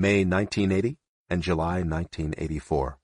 May 1980 and July 1984.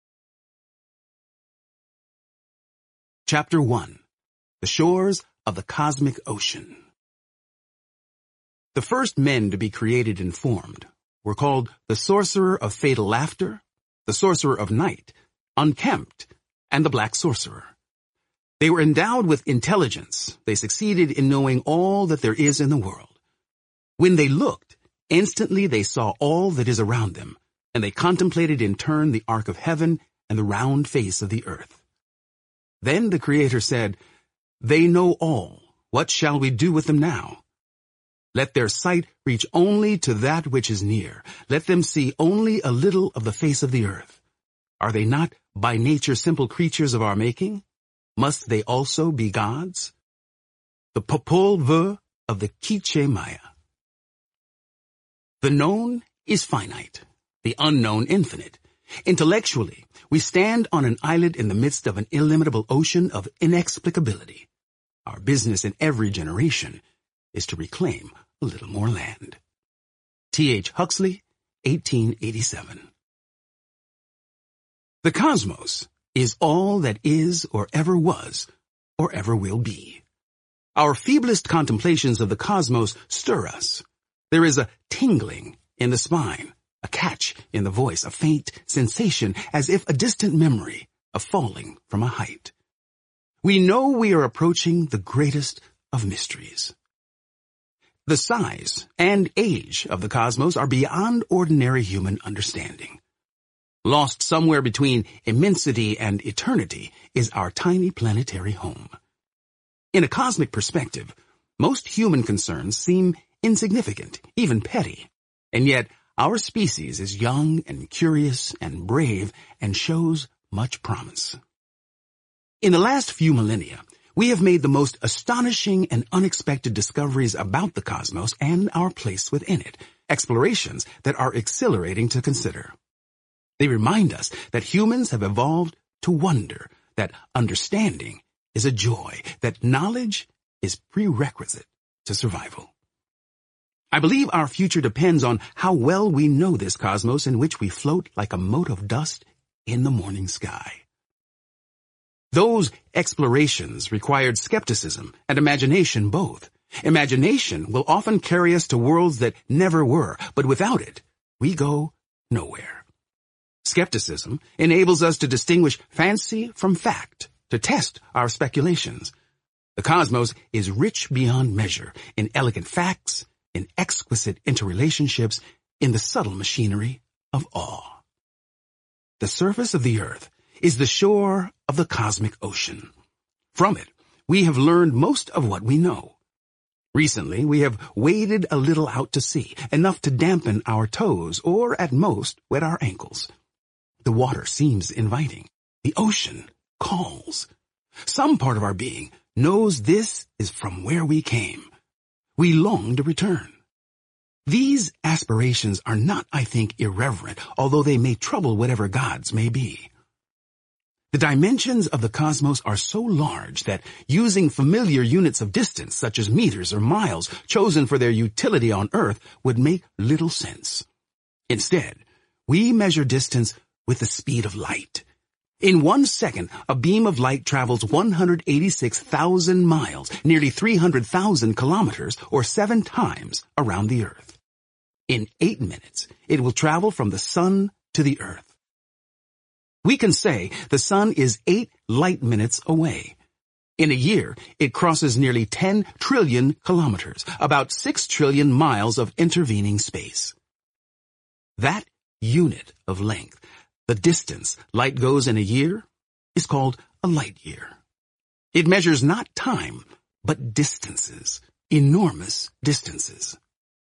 Chapter 1. The Shores of the Cosmic Ocean. The first men to be created and formed were called the Sorcerer of Fatal Laughter, the Sorcerer of Night, Unkempt, and the Black Sorcerer. They were endowed with intelligence. They succeeded in knowing all that there is in the world. When they looked, instantly they saw all that is around them, and they contemplated in turn the arc of heaven and the round face of the earth. Then the Creator said, "They know all. What shall we do with them now? Let their sight reach only to that which is near. Let them see only a little of the face of the earth. Are they not by nature simple creatures of our making? Must they also be gods?" The Popol Vuh of the Quiche Maya. The known is finite, the unknown infinite. Intellectually, we stand on an islet in the midst of an illimitable ocean of inexplicability. Our business in every generation is to reclaim a little more land. T.H. Huxley, 1887. The cosmos is all that is or ever was or ever will be. Our feeblest contemplations of the cosmos stir us. There is a tingling in the spine, a catch in the voice, a faint sensation as if a distant memory of falling from a height. We know we are approaching the greatest of mysteries. The size and age of the cosmos are beyond ordinary human understanding. Lost somewhere between immensity and eternity is our tiny planetary home. In a cosmic perspective, most human concerns seem insignificant, even petty, and yet our species is young and curious and brave and shows much promise. In the last few millennia, we have made the most astonishing and unexpected discoveries about the cosmos and our place within it, explorations that are exhilarating to consider. They remind us that humans have evolved to wonder, that understanding is a joy, that knowledge is prerequisite to survival. I believe our future depends on how well we know this cosmos in which we float like a mote of dust in the morning sky. Those explorations required skepticism and imagination both. Imagination will often carry us to worlds that never were, but without it, we go nowhere. Skepticism enables us to distinguish fancy from fact, to test our speculations. The cosmos is rich beyond measure in elegant facts, in exquisite interrelationships, in the subtle machinery of awe. The surface of the earth is the shore of the cosmic ocean. From it, we have learned most of what we know. Recently, we have waded a little out to sea, enough to dampen our toes or, at most, wet our ankles. The water seems inviting. The ocean calls. Some part of our being knows this is from where we came. We long to return. These aspirations are not, I think, irreverent, although they may trouble whatever gods may be. The dimensions of the cosmos are so large that using familiar units of distance, such as meters or miles, chosen for their utility on Earth, would make little sense. Instead, we measure distance with the speed of light. In 1 second, a beam of light travels 186,000 miles, nearly 300,000 kilometers, or 7 times around the Earth. In 8 minutes, it will travel from the sun to the Earth. We can say the sun is 8 light minutes away. In a year, it crosses nearly 10 trillion kilometers, about 6 trillion miles of intervening space. That unit of length, the distance light goes in a year, is called a light year. It measures not time, but distances, enormous distances.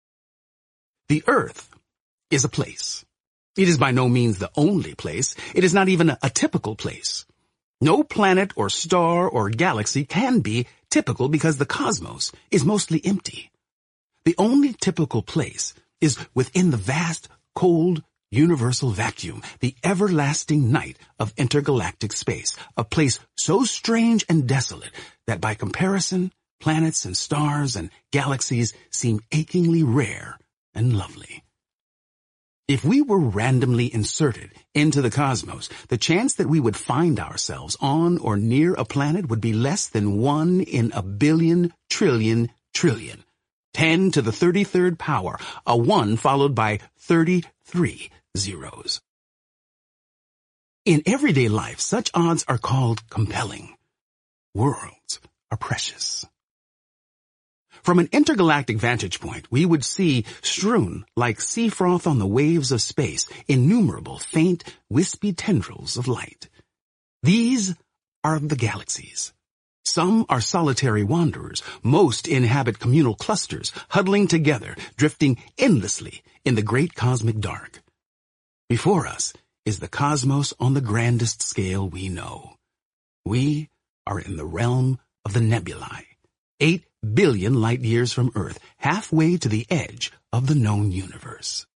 The Earth is a place. It is by no means the only place. It is not even a typical place. No planet or star or galaxy can be typical because the cosmos is mostly empty. The only typical place is within the vast, cold, universal vacuum, the everlasting night of intergalactic space, a place so strange and desolate that by comparison, planets and stars and galaxies seem achingly rare and lovely. If we were randomly inserted into the cosmos, the chance that we would find ourselves on or near a planet would be less than 1 in a billion trillion trillion. 10 to the 33rd power, a 1 followed by 33 zeros. In everyday life, such odds are called compelling. Worlds are precious. From an intergalactic vantage point, we would see, strewn like sea froth on the waves of space, innumerable faint, wispy tendrils of light. These are the galaxies. Some are solitary wanderers. Most inhabit communal clusters, huddling together, drifting endlessly in the great cosmic dark. Before us is the cosmos on the grandest scale we know. We are in the realm of the nebulae, 8 billion light years from Earth, halfway to the edge of the known universe.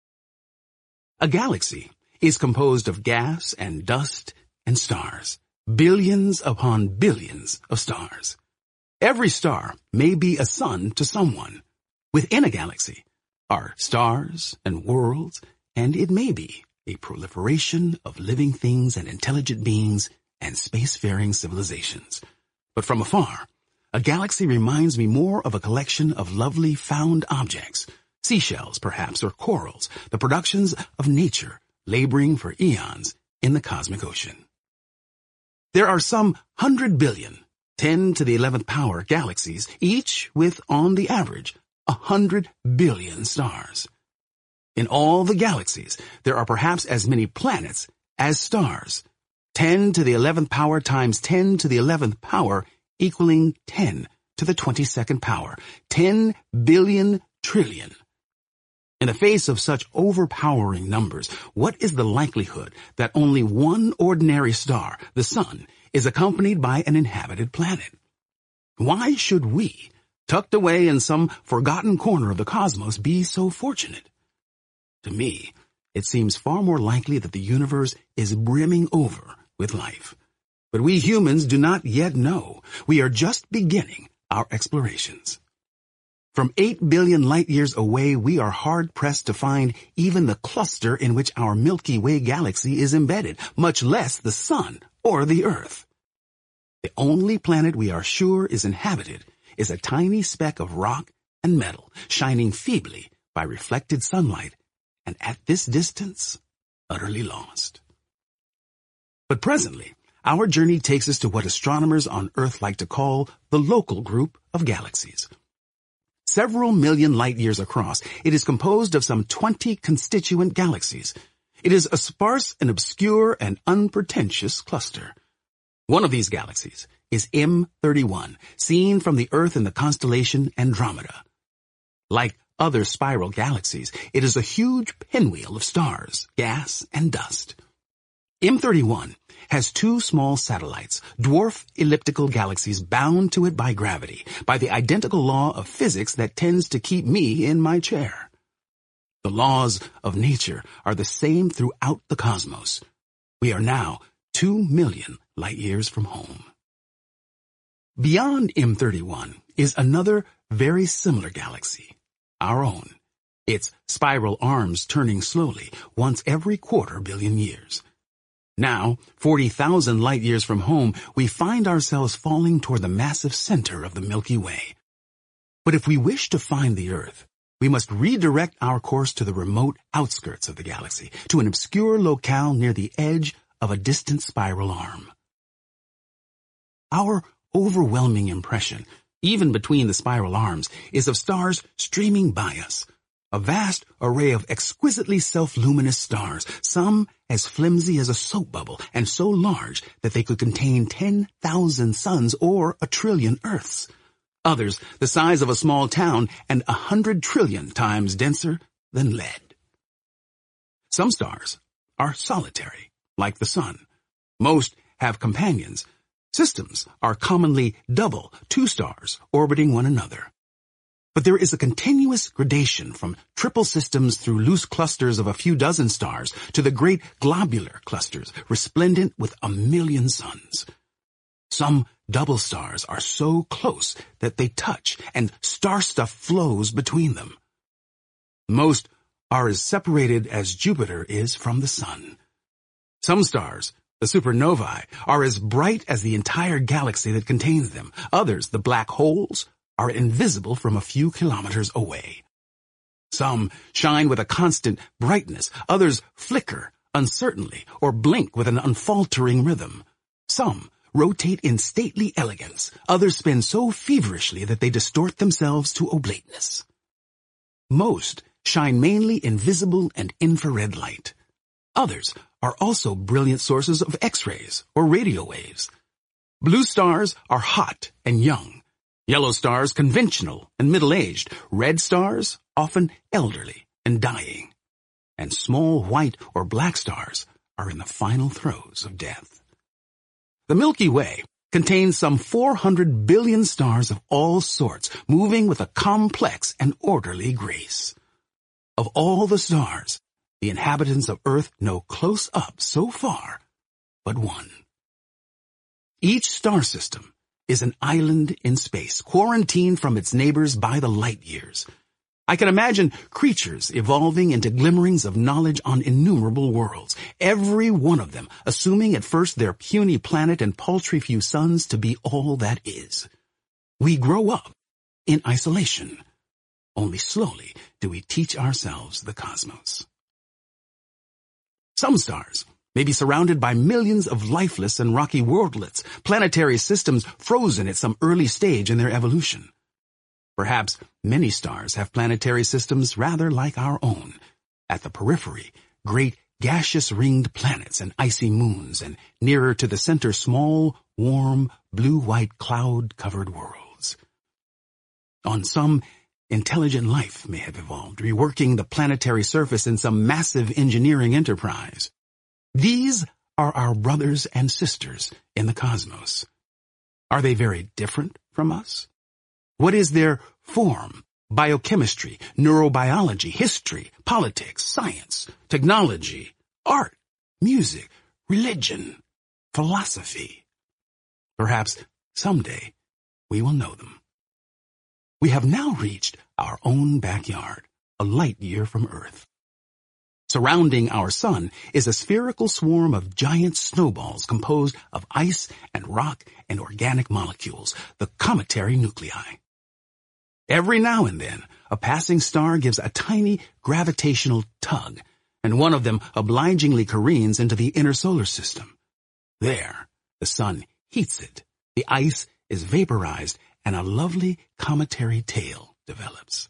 A galaxy is composed of gas and dust and stars, billions upon billions of stars. Every star may be a sun to someone. Within a galaxy are stars and worlds, and it may be a proliferation of living things and intelligent beings and spacefaring civilizations. But from afar, a galaxy reminds me more of a collection of lovely found objects, seashells perhaps, or corals, the productions of nature laboring for eons in the cosmic ocean. There are some 100 billion, 10 to the 11th power galaxies, each with, on the average, 100 billion stars. In all the galaxies, there are perhaps as many planets as stars. 10 to the 11th power times 10 to the 11th power equaling 10 to the 22nd power, 10 billion trillion. In the face of such overpowering numbers, what is the likelihood that only one ordinary star, the sun, is accompanied by an inhabited planet? Why should we, tucked away in some forgotten corner of the cosmos, be so fortunate? To me, it seems far more likely that the universe is brimming over with life. But we humans do not yet know. We are just beginning our explorations. From 8 billion light years away, we are hard-pressed to find even the cluster in which our Milky Way galaxy is embedded, much less the sun or the Earth. The only planet we are sure is inhabited is a tiny speck of rock and metal, shining feebly by reflected sunlight, and at this distance, utterly lost. But presently, our journey takes us to what astronomers on Earth like to call the local group of galaxies. Several million light years across, it is composed of some 20 constituent galaxies. It is a sparse and obscure and unpretentious cluster. One of these galaxies is M31, seen from the Earth in the constellation Andromeda. Like other spiral galaxies, it is a huge pinwheel of stars, gas, and dust. M31 has 2 small satellites, dwarf elliptical galaxies bound to it by gravity, by the identical law of physics that tends to keep me in my chair. The laws of nature are the same throughout the cosmos. We are now 2 million light years from home. Beyond M31 is another very similar galaxy, our own, its spiral arms turning slowly once every 250 million years. Now, 40,000 light years from home, we find ourselves falling toward the massive center of the Milky Way. But if we wish to find the Earth, we must redirect our course to the remote outskirts of the galaxy, to an obscure locale near the edge of a distant spiral arm. Our overwhelming impression, even between the spiral arms, is of stars streaming by us. A vast array of exquisitely self-luminous stars, some as flimsy as a soap bubble and so large that they could contain 10,000 suns or 1 trillion Earths. Others the size of a small town and 100 trillion times denser than lead. Some stars are solitary, like the sun. Most have companions. Systems are commonly double, 2 stars orbiting one another. But there is a continuous gradation from triple systems through loose clusters of a few dozen stars to the great globular clusters, resplendent with 1 million suns. Some double stars are so close that they touch, and star stuff flows between them. Most are as separated as Jupiter is from the sun. Some stars, the supernovae, are as bright as the entire galaxy that contains them. Others, the black holes, are invisible from a few kilometers away. Some shine with a constant brightness. Others flicker uncertainly or blink with an unfaltering rhythm. Some rotate in stately elegance. Others spin so feverishly that they distort themselves to oblateness. Most shine mainly in visible and infrared light. Others are also brilliant sources of X-rays or radio waves. Blue stars are hot and young. Yellow stars conventional and middle-aged. Red stars often elderly and dying. And small white or black stars are in the final throes of death. The Milky Way contains some 400 billion stars of all sorts, moving with a complex and orderly grace. Of all the stars, the inhabitants of Earth know close up so far but one. Each star system is an island in space, quarantined from its neighbors by the light years. I can imagine creatures evolving into glimmerings of knowledge on innumerable worlds, every one of them assuming at first their puny planet and paltry few suns to be all that is. We grow up in isolation. Only slowly do we teach ourselves the cosmos. Some stars may be surrounded by millions of lifeless and rocky worldlets, planetary systems frozen at some early stage in their evolution. Perhaps many stars have planetary systems rather like our own. At the periphery, great gaseous ringed planets and icy moons, and nearer to the center, small, warm, blue-white cloud-covered worlds. On some, intelligent life may have evolved, reworking the planetary surface in some massive engineering enterprise. These are our brothers and sisters in the cosmos. Are they very different from us? What is their form, biochemistry, neurobiology, history, politics, science, technology, art, music, religion, philosophy? Perhaps someday we will know them. We have now reached our own backyard, a light year from Earth. Surrounding our sun is a spherical swarm of giant snowballs composed of ice and rock and organic molecules, the cometary nuclei. Every now and then, a passing star gives a tiny gravitational tug, and one of them obligingly careens into the inner solar system. There, the sun heats it, the ice is vaporized, and a lovely cometary tail develops.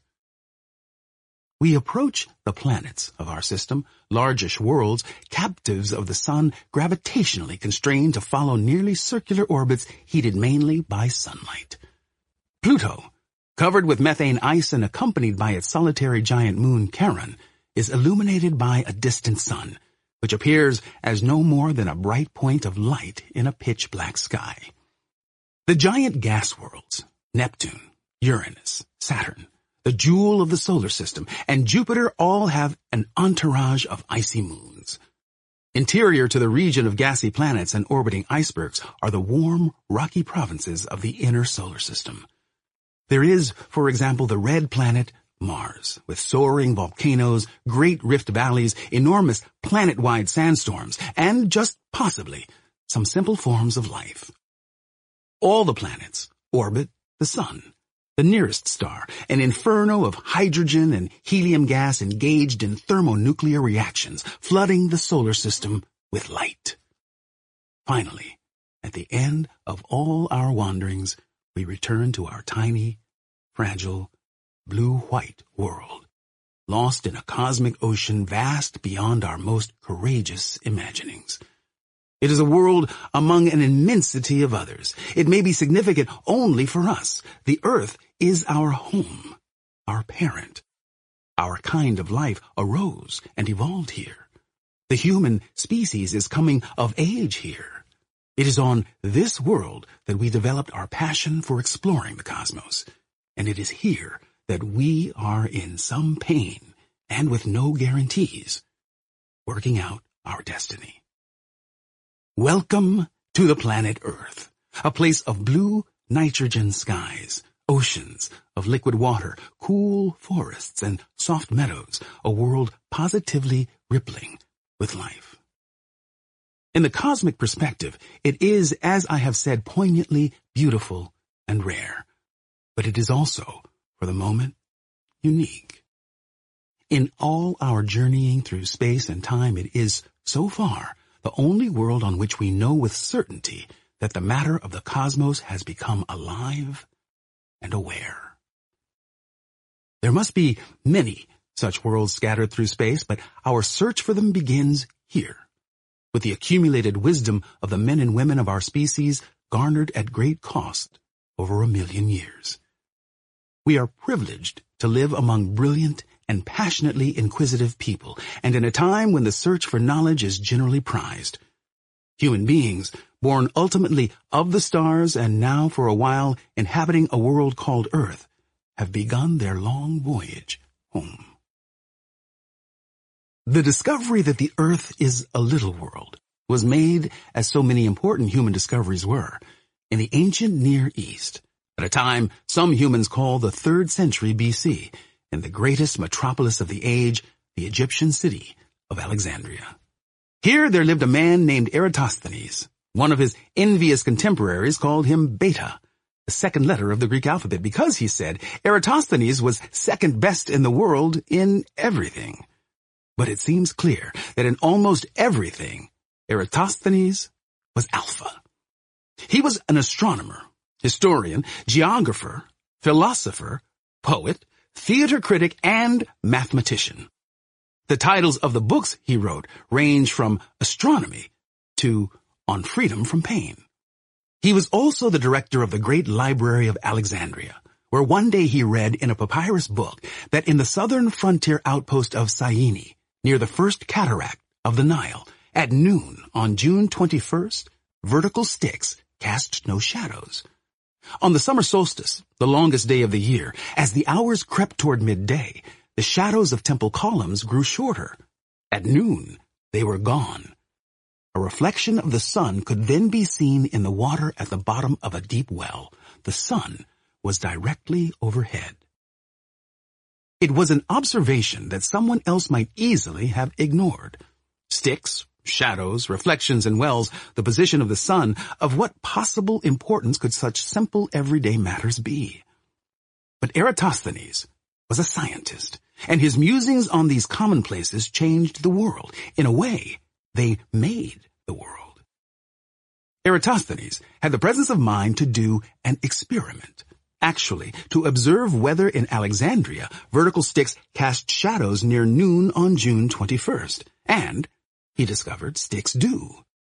We approach the planets of our system, largish worlds, captives of the sun, gravitationally constrained to follow nearly circular orbits heated mainly by sunlight. Pluto, covered with methane ice and accompanied by its solitary giant moon Charon, is illuminated by a distant sun, which appears as no more than a bright point of light in a pitch-black sky. The giant gas worlds, Neptune, Uranus, Saturn, the jewel of the solar system, and Jupiter all have an entourage of icy moons. Interior to the region of gassy planets and orbiting icebergs are the warm, rocky provinces of the inner solar system. There is, for example, the red planet Mars, with soaring volcanoes, great rift valleys, enormous planet-wide sandstorms, and just possibly some simple forms of life. All the planets orbit the sun, the nearest star, an inferno of hydrogen and helium gas engaged in thermonuclear reactions, flooding the solar system with light. Finally, at the end of all our wanderings, we return to our tiny, fragile, blue-white world, lost in a cosmic ocean vast beyond our most courageous imaginings. It is a world among an immensity of others. It may be significant only for us. The Earth is our home, our parent. Our kind of life arose and evolved here. The human species is coming of age here. It is on this world that we developed our passion for exploring the cosmos, and it is here that we are in some pain and with no guarantees, working out our destiny. Welcome to the planet Earth, a place of blue nitrogen skies, oceans of liquid water, cool forests, and soft meadows, a world positively rippling with life. In the cosmic perspective, it is, as I have said, poignantly beautiful and rare, but it is also, for the moment, unique. In all our journeying through space and time, it is, so far, the only world on which we know with certainty that the matter of the cosmos has become alive and aware. There must be many such worlds scattered through space, but our search for them begins here, with the accumulated wisdom of the men and women of our species garnered at great cost over 1,000,000 years. We are privileged to live among brilliant and passionately inquisitive people, and in a time when the search for knowledge is generally prized. Human beings, born ultimately of the stars and now for a while inhabiting a world called Earth, have begun their long voyage home. The discovery that the Earth is a little world was made, as so many important human discoveries were, in the ancient Near East, at a time some humans call the 3rd century BC, in the greatest metropolis of the age, the Egyptian city of Alexandria. Here there lived a man named Eratosthenes. One of his envious contemporaries called him Beta, the second letter of the Greek alphabet, because, he said, Eratosthenes was second best in the world in everything. But it seems clear that in almost everything, Eratosthenes was alpha. He was an astronomer, historian, geographer, philosopher, poet, theater critic, and mathematician. The titles of the books he wrote range from astronomy to On Freedom from Pain. He was also the director of the Great Library of Alexandria, where one day he read in a papyrus book that in the southern frontier outpost of Syene, near the first cataract of the Nile, at noon on June 21st, vertical sticks cast no shadows. On the summer solstice, the longest day of the year, as the hours crept toward midday, the shadows of temple columns grew shorter. At noon, they were gone. A reflection of the sun could then be seen in the water at the bottom of a deep well. The sun was directly overhead. It was an observation that someone else might easily have ignored. Sticks, shadows, reflections, and wells, the position of the sun, of what possible importance could such simple everyday matters be? But Eratosthenes was a scientist, and his musings on these commonplaces changed the world. In a way, they made the world. Eratosthenes had the presence of mind to do an experiment. Actually, to observe whether in Alexandria vertical sticks cast shadows near noon on June 21st. And he discovered sticks do.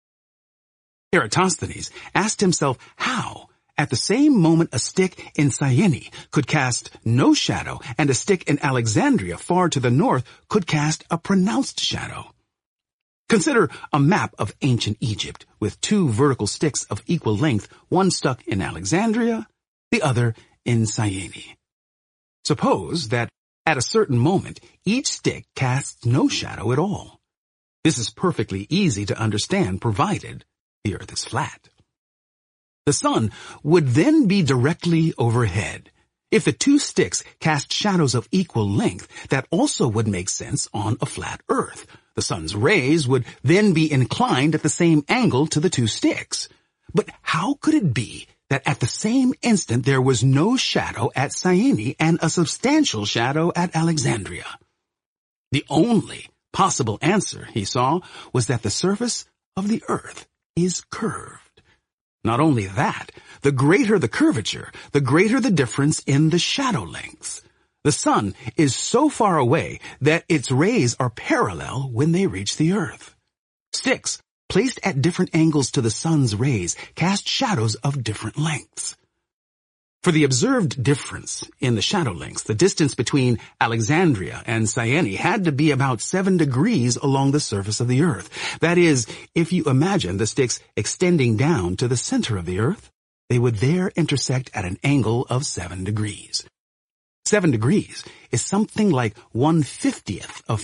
Eratosthenes asked himself how, at the same moment, a stick in Syene could cast no shadow and a stick in Alexandria far to the north could cast a pronounced shadow. Consider a map of ancient Egypt with 2 vertical sticks of equal length, one stuck in Alexandria, the other in Syene. Suppose that at a certain moment, each stick casts no shadow at all. This is perfectly easy to understand, provided the earth is flat. The sun would then be directly overhead. If the 2 sticks cast shadows of equal length, that also would make sense on a flat earth. The sun's rays would then be inclined at the same angle to the 2 sticks. But how could it be that at the same instant there was no shadow at Syene and a substantial shadow at Alexandria? The only possible answer, he saw, was that the surface of the earth is curved. Not only that, the greater the curvature, the greater the difference in the shadow lengths. The sun is so far away that its rays are parallel when they reach the earth. Sticks placed at different angles to the sun's rays cast shadows of different lengths. For the observed difference in the shadow lengths, the distance between Alexandria and Syene had to be about 7 degrees along the surface of the earth. That is, if you imagine the sticks extending down to the center of the earth, they would there intersect at an angle of 7 degrees. 7 degrees is something like 1/50th of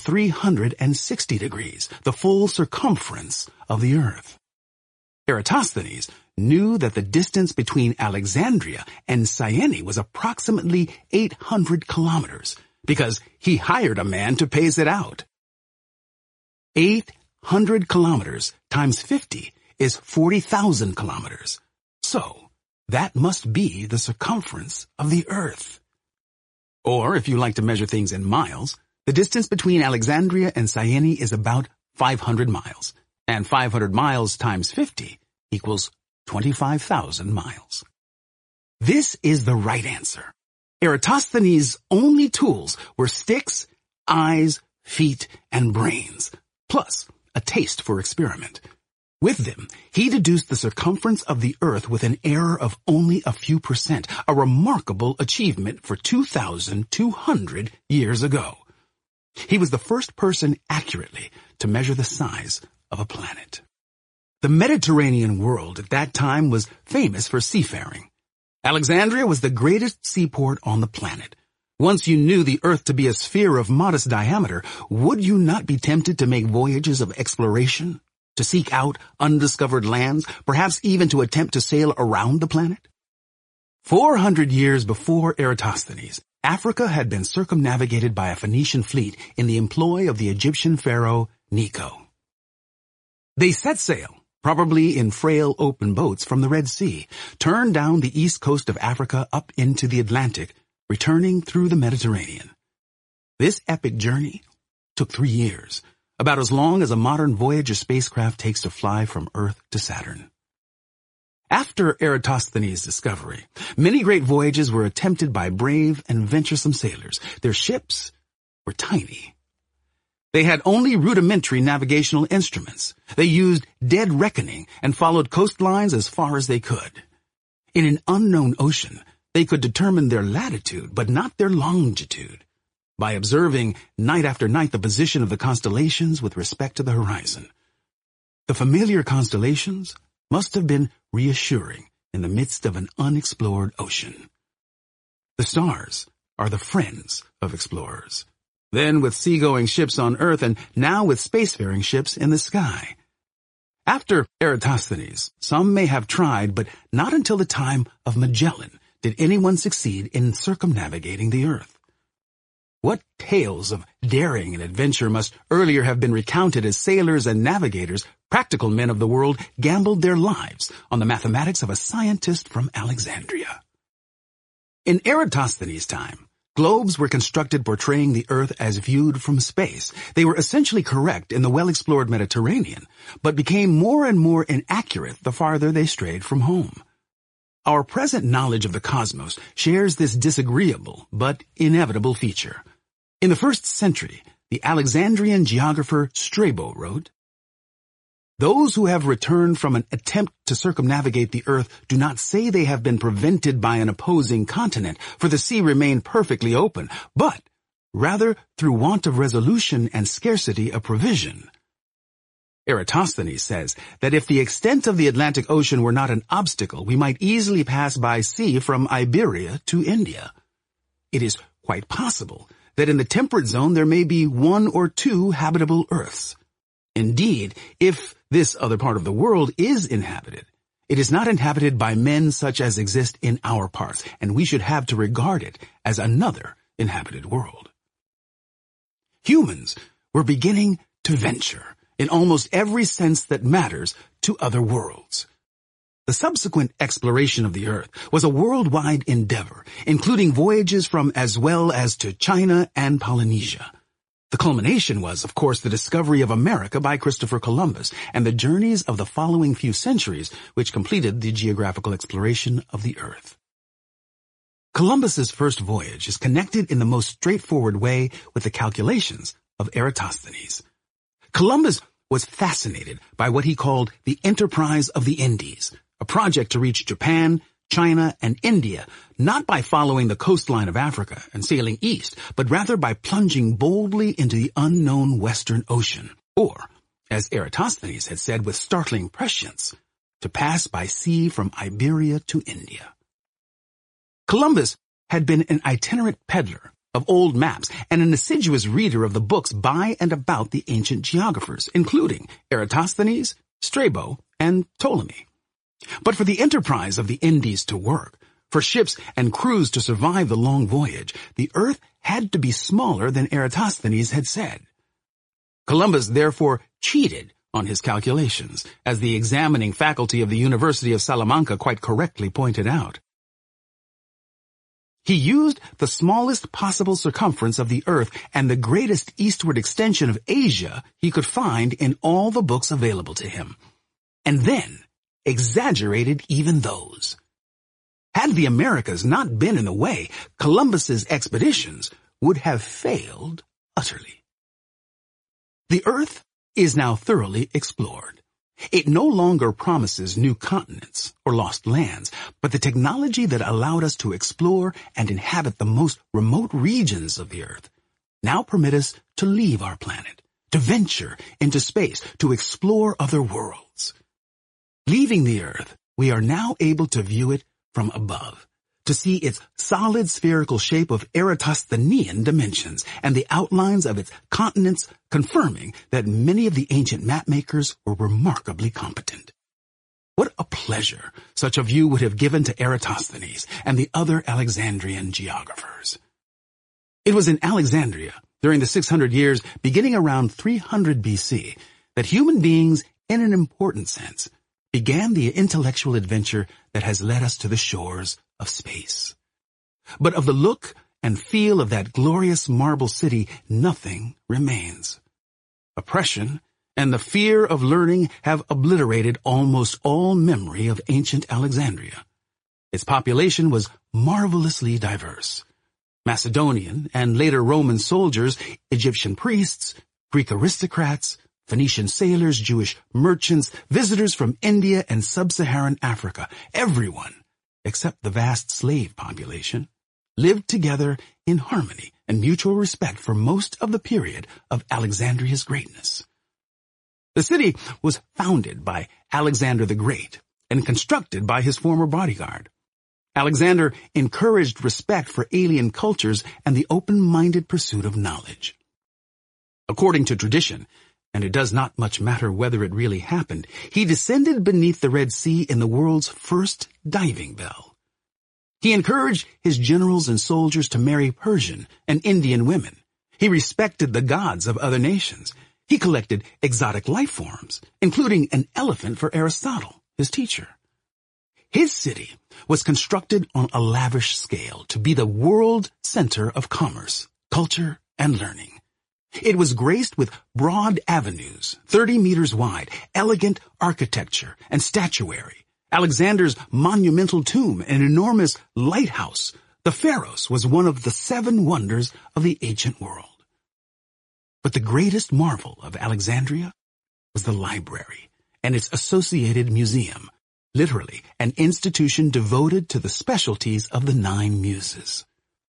360 degrees, the full circumference of the earth. Eratosthenes knew that the distance between Alexandria and Syene was approximately 800 kilometers because he hired a man to pace it out. 800 kilometers times 50 is 40,000 kilometers. So, that must be the circumference of the Earth. Or, if you like to measure things in miles, the distance between Alexandria and Syene is about 500 miles, and 500 miles times 50 equals 25,000 miles. This is the right answer. Eratosthenes' only tools were sticks, eyes, feet, and brains, plus a taste for experiment. With them, he deduced the circumference of the Earth with an error of only a few percent, a remarkable achievement for 2,200 years ago. He was the first person accurately to measure the size of a planet. The Mediterranean world at that time was famous for seafaring. Alexandria was the greatest seaport on the planet. Once you knew the Earth to be a sphere of modest diameter, would you not be tempted to make voyages of exploration, to seek out undiscovered lands, perhaps even to attempt to sail around the planet? 400 years before Eratosthenes, Africa had been circumnavigated by a Phoenician fleet in the employ of the Egyptian pharaoh Necho. They set sail, probably in frail open boats from the Red Sea, turned down the east coast of Africa up into the Atlantic, returning through the Mediterranean. This epic journey took 3 years, about as long as a modern Voyager spacecraft takes to fly from Earth to Saturn. After Eratosthenes' discovery, many great voyages were attempted by brave and venturesome sailors. Their ships were tiny. They had only rudimentary navigational instruments. They used dead reckoning and followed coastlines as far as they could. In an unknown ocean, they could determine their latitude, but not their longitude, by observing night after night the position of the constellations with respect to the horizon. The familiar constellations must have been reassuring in the midst of an unexplored ocean. The stars are the friends of explorers. Then with seagoing ships on Earth, and now with spacefaring ships in the sky. After Eratosthenes, some may have tried, but not until the time of Magellan did anyone succeed in circumnavigating the Earth. What tales of daring and adventure must earlier have been recounted as sailors and navigators, practical men of the world, gambled their lives on the mathematics of a scientist from Alexandria. In Eratosthenes' time, globes were constructed portraying the Earth as viewed from space. They were essentially correct in the well-explored Mediterranean, but became more and more inaccurate the farther they strayed from home. Our present knowledge of the cosmos shares this disagreeable but inevitable feature. In the 1st century, the Alexandrian geographer Strabo wrote, "Those who have returned from an attempt to circumnavigate the Earth do not say they have been prevented by an opposing continent, for the sea remained perfectly open, but rather through want of resolution and scarcity of provision." Eratosthenes says that if the extent of the Atlantic Ocean were not an obstacle, we might easily pass by sea from Iberia to India. It is quite possible that in the temperate zone there may be 1 or 2 habitable Earths. Indeed, if this other part of the world is inhabited, it is not inhabited by men such as exist in our parts, and we should have to regard it as another inhabited world. Humans were beginning to venture, in almost every sense that matters, to other worlds. The subsequent exploration of the Earth was a worldwide endeavor, including voyages from as well as to China and Polynesia. The culmination was, of course, the discovery of America by Christopher Columbus and the journeys of the following few centuries, which completed the geographical exploration of the Earth. Columbus's first voyage is connected in the most straightforward way with the calculations of Eratosthenes. Columbus was fascinated by what he called the Enterprise of the Indies, a project to reach Japan, China, and India, not by following the coastline of Africa and sailing east, but rather by plunging boldly into the unknown Western Ocean, or, as Eratosthenes had said with startling prescience, to pass by sea from Iberia to India. Columbus had been an itinerant peddler of old maps and an assiduous reader of the books by and about the ancient geographers, including Eratosthenes, Strabo, and Ptolemy. But for the enterprise of the Indies to work, for ships and crews to survive the long voyage, the Earth had to be smaller than Eratosthenes had said. Columbus therefore cheated on his calculations, as the examining faculty of the University of Salamanca quite correctly pointed out. He used the smallest possible circumference of the Earth and the greatest eastward extension of Asia he could find in all the books available to him, and then exaggerated even those. Had the Americas not been in the way, Columbus's expeditions would have failed utterly. The Earth is now thoroughly explored. It no longer promises new continents or lost lands, but the technology that allowed us to explore and inhabit the most remote regions of the Earth now permit us to leave our planet, to venture into space, to explore other worlds. Leaving the Earth, we are now able to view it from above, to see its solid spherical shape of Eratosthenean dimensions and the outlines of its continents, confirming that many of the ancient mapmakers were remarkably competent. What a pleasure such a view would have given to Eratosthenes and the other Alexandrian geographers. It was in Alexandria, during the 600 years beginning around 300 BC, that human beings, in an important sense, began the intellectual adventure that has led us to the shores of space. But of the look and feel of that glorious marble city, nothing remains. Oppression and the fear of learning have obliterated almost all memory of ancient Alexandria. Its population was marvelously diverse. Macedonian and later Roman soldiers, Egyptian priests, Greek aristocrats, Phoenician sailors, Jewish merchants, visitors from India and sub-Saharan Africa, everyone, except the vast slave population, lived together in harmony and mutual respect for most of the period of Alexandria's greatness. The city was founded by Alexander the Great and constructed by his former bodyguard. Alexander encouraged respect for alien cultures and the open-minded pursuit of knowledge. According to tradition, and it does not much matter whether it really happened, he descended beneath the Red Sea in the world's first diving bell. He encouraged his generals and soldiers to marry Persian and Indian women. He respected the gods of other nations. He collected exotic life forms, including an elephant for Aristotle, his teacher. His city was constructed on a lavish scale to be the world center of commerce, culture, and learning. It was graced with broad avenues, 30 meters wide, elegant architecture and statuary, Alexander's monumental tomb, an enormous lighthouse. The Pharos was one of the 7 wonders of the ancient world. But the greatest marvel of Alexandria was the library and its associated museum, literally an institution devoted to the specialties of the 9 muses.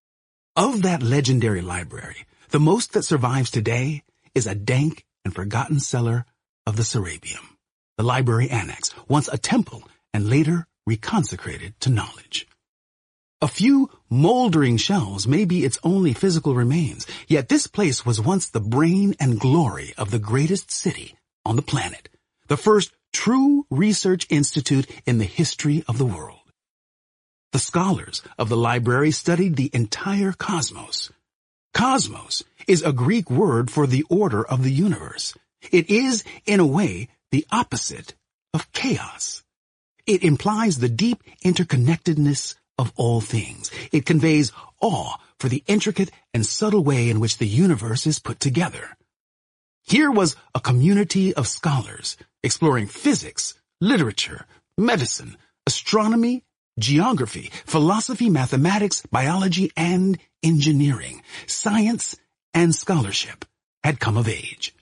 Of that legendary library, the most that survives today is a dank and forgotten cellar of the Serapeum, the library annex, once a temple and later reconsecrated to knowledge. A few moldering shelves may be its only physical remains, yet this place was once the brain and glory of the greatest city on the planet, the first true research institute in the history of the world. The scholars of the library studied the entire cosmos. Cosmos is a Greek word for the order of the universe. It is, in a way, the opposite of chaos. It implies the deep interconnectedness of all things. It conveys awe for the intricate and subtle way in which the universe is put together. Here was a community of scholars exploring physics, literature, medicine, astronomy, geography, philosophy, mathematics, biology, and engineering. Science and scholarship had come of age.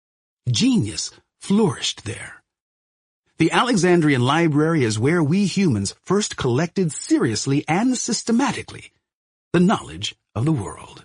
Genius flourished there. The Alexandrian Library is where we humans first collected seriously and systematically the knowledge of the world.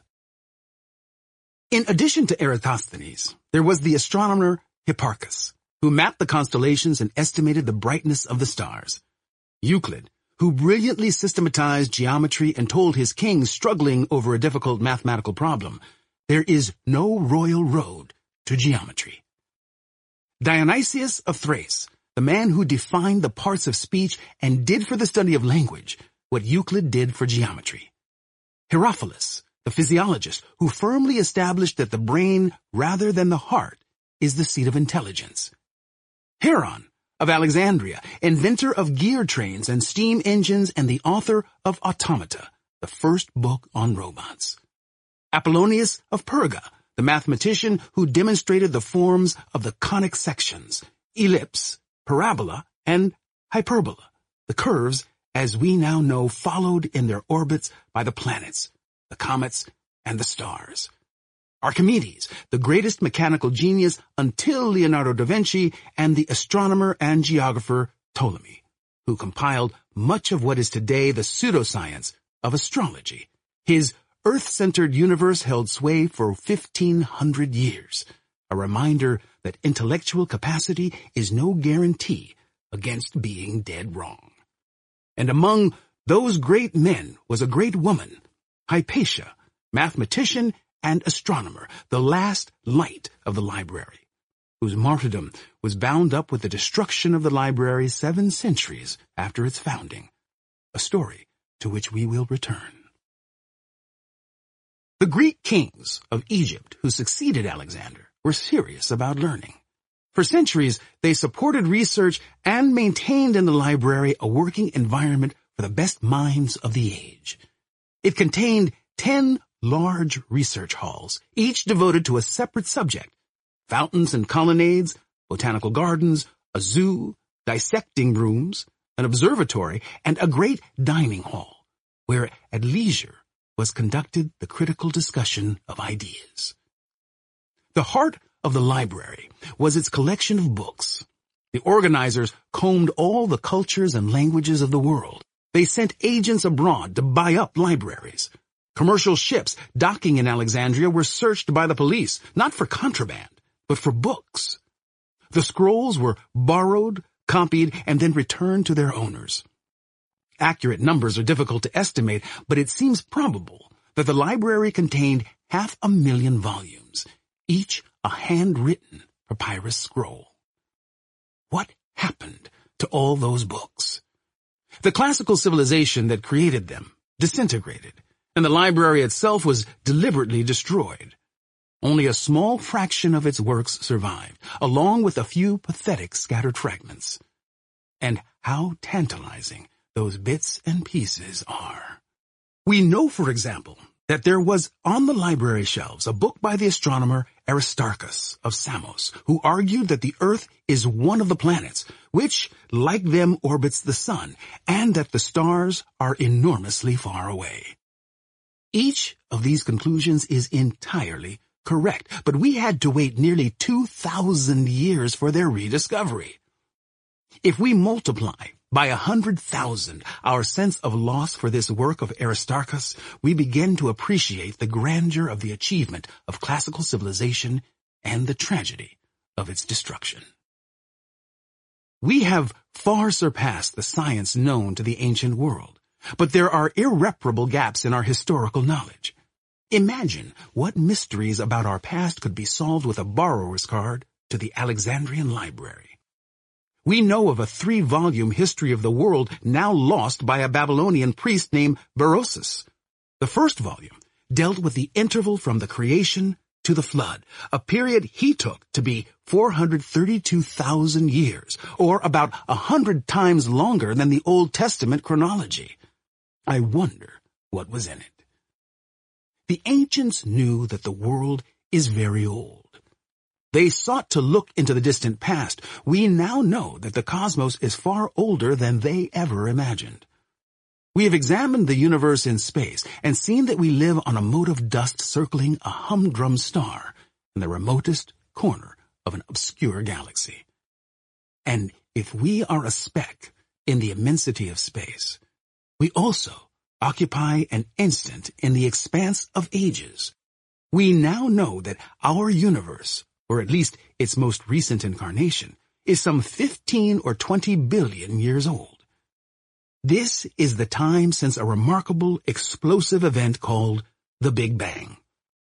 In addition to Eratosthenes, there was the astronomer Hipparchus, who mapped the constellations and estimated the brightness of the stars. Euclid, who brilliantly systematized geometry and told his king struggling over a difficult mathematical problem, there is no royal road to geometry. Dionysius of Thrace, the man who defined the parts of speech and did for the study of language what Euclid did for geometry. Herophilus, the physiologist who firmly established that the brain, rather than the heart, is the seat of intelligence. Heron of Alexandria, inventor of gear trains and steam engines and the author of Automata, the first book on robots. Apollonius of Perga, the mathematician who demonstrated the forms of the conic sections, ellipse, parabola, and hyperbola, the curves, as we now know, followed in their orbits by the planets, the comets, and the stars. Archimedes, the greatest mechanical genius until Leonardo da Vinci, and the astronomer and geographer Ptolemy, who compiled much of what is today the pseudoscience of astrology. His Earth-centered universe held sway for 1,500 years, a reminder that intellectual capacity is no guarantee against being dead wrong. And among those great men was a great woman, Hypatia, mathematician and astronomer, the last light of the library, whose martyrdom was bound up with the destruction of the library 7 centuries after its founding, a story to which we will return. The Greek kings of Egypt who succeeded Alexander were serious about learning. For centuries, they supported research and maintained in the library a working environment for the best minds of the age. It contained 10 large research halls, each devoted to a separate subject: fountains and colonnades, botanical gardens, a zoo, dissecting rooms, an observatory, and a great dining hall, where at leisure was conducted the critical discussion of ideas. The heart of the library was its collection of books. The organizers combed all the cultures and languages of the world. They sent agents abroad to buy up libraries. Commercial ships docking in Alexandria were searched by the police, not for contraband, but for books. The scrolls were borrowed, copied, and then returned to their owners. Accurate numbers are difficult to estimate, but it seems probable that the library contained 500,000 volumes, each a handwritten papyrus scroll. What happened to all those books? The classical civilization that created them disintegrated, and the library itself was deliberately destroyed. Only a small fraction of its works survived, along with a few pathetic scattered fragments. And how tantalizing those bits and pieces are. We know, for example, that there was on the library shelves a book by the astronomer Aristarchus of Samos, who argued that the Earth is one of the planets, which, like them, orbits the sun, and that the stars are enormously far away. Each of these conclusions is entirely correct, but we had to wait nearly 2,000 years for their rediscovery. If we multiply by 100,000 our sense of loss for this work of Aristarchus, we begin to appreciate the grandeur of the achievement of classical civilization and the tragedy of its destruction. We have far surpassed the science known to the ancient world, but there are irreparable gaps in our historical knowledge. Imagine what mysteries about our past could be solved with a borrower's card to the Alexandrian Library. We know of a 3-volume history of the world now lost by a Babylonian priest named Berosus. The first volume dealt with the interval from the creation to the flood, a period he took to be 432,000 years, or about 100 times longer than the Old Testament chronology. I wonder what was in it. The ancients knew that the world is very old. They sought to look into the distant past. We now know that the cosmos is far older than they ever imagined. We have examined the universe in space and seen that we live on a mote of dust circling a humdrum star in the remotest corner of an obscure galaxy. And if we are a speck in the immensity of space, we also occupy an instant in the expanse of ages. We now know that our universe, or at least its most recent incarnation, is some 15 or 20 billion years old. This is the time since a remarkable explosive event called the Big Bang.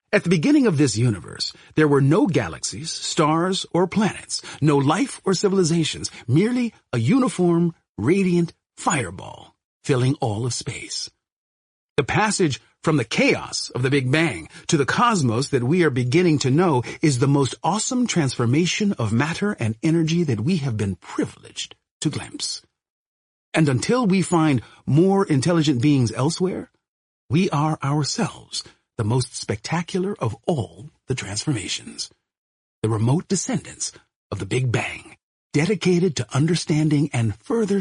At the beginning of this universe, there were no galaxies, stars, or planets, no life or civilizations, merely a uniform, radiant fireball filling all of space. The passage from the chaos of the Big Bang to the cosmos that we are beginning to know is the most awesome transformation of matter and energy that we have been privileged to glimpse. And until we find more intelligent beings elsewhere, we are ourselves the most spectacular of all the transformations, the remote descendants of the Big Bang, dedicated to understanding and further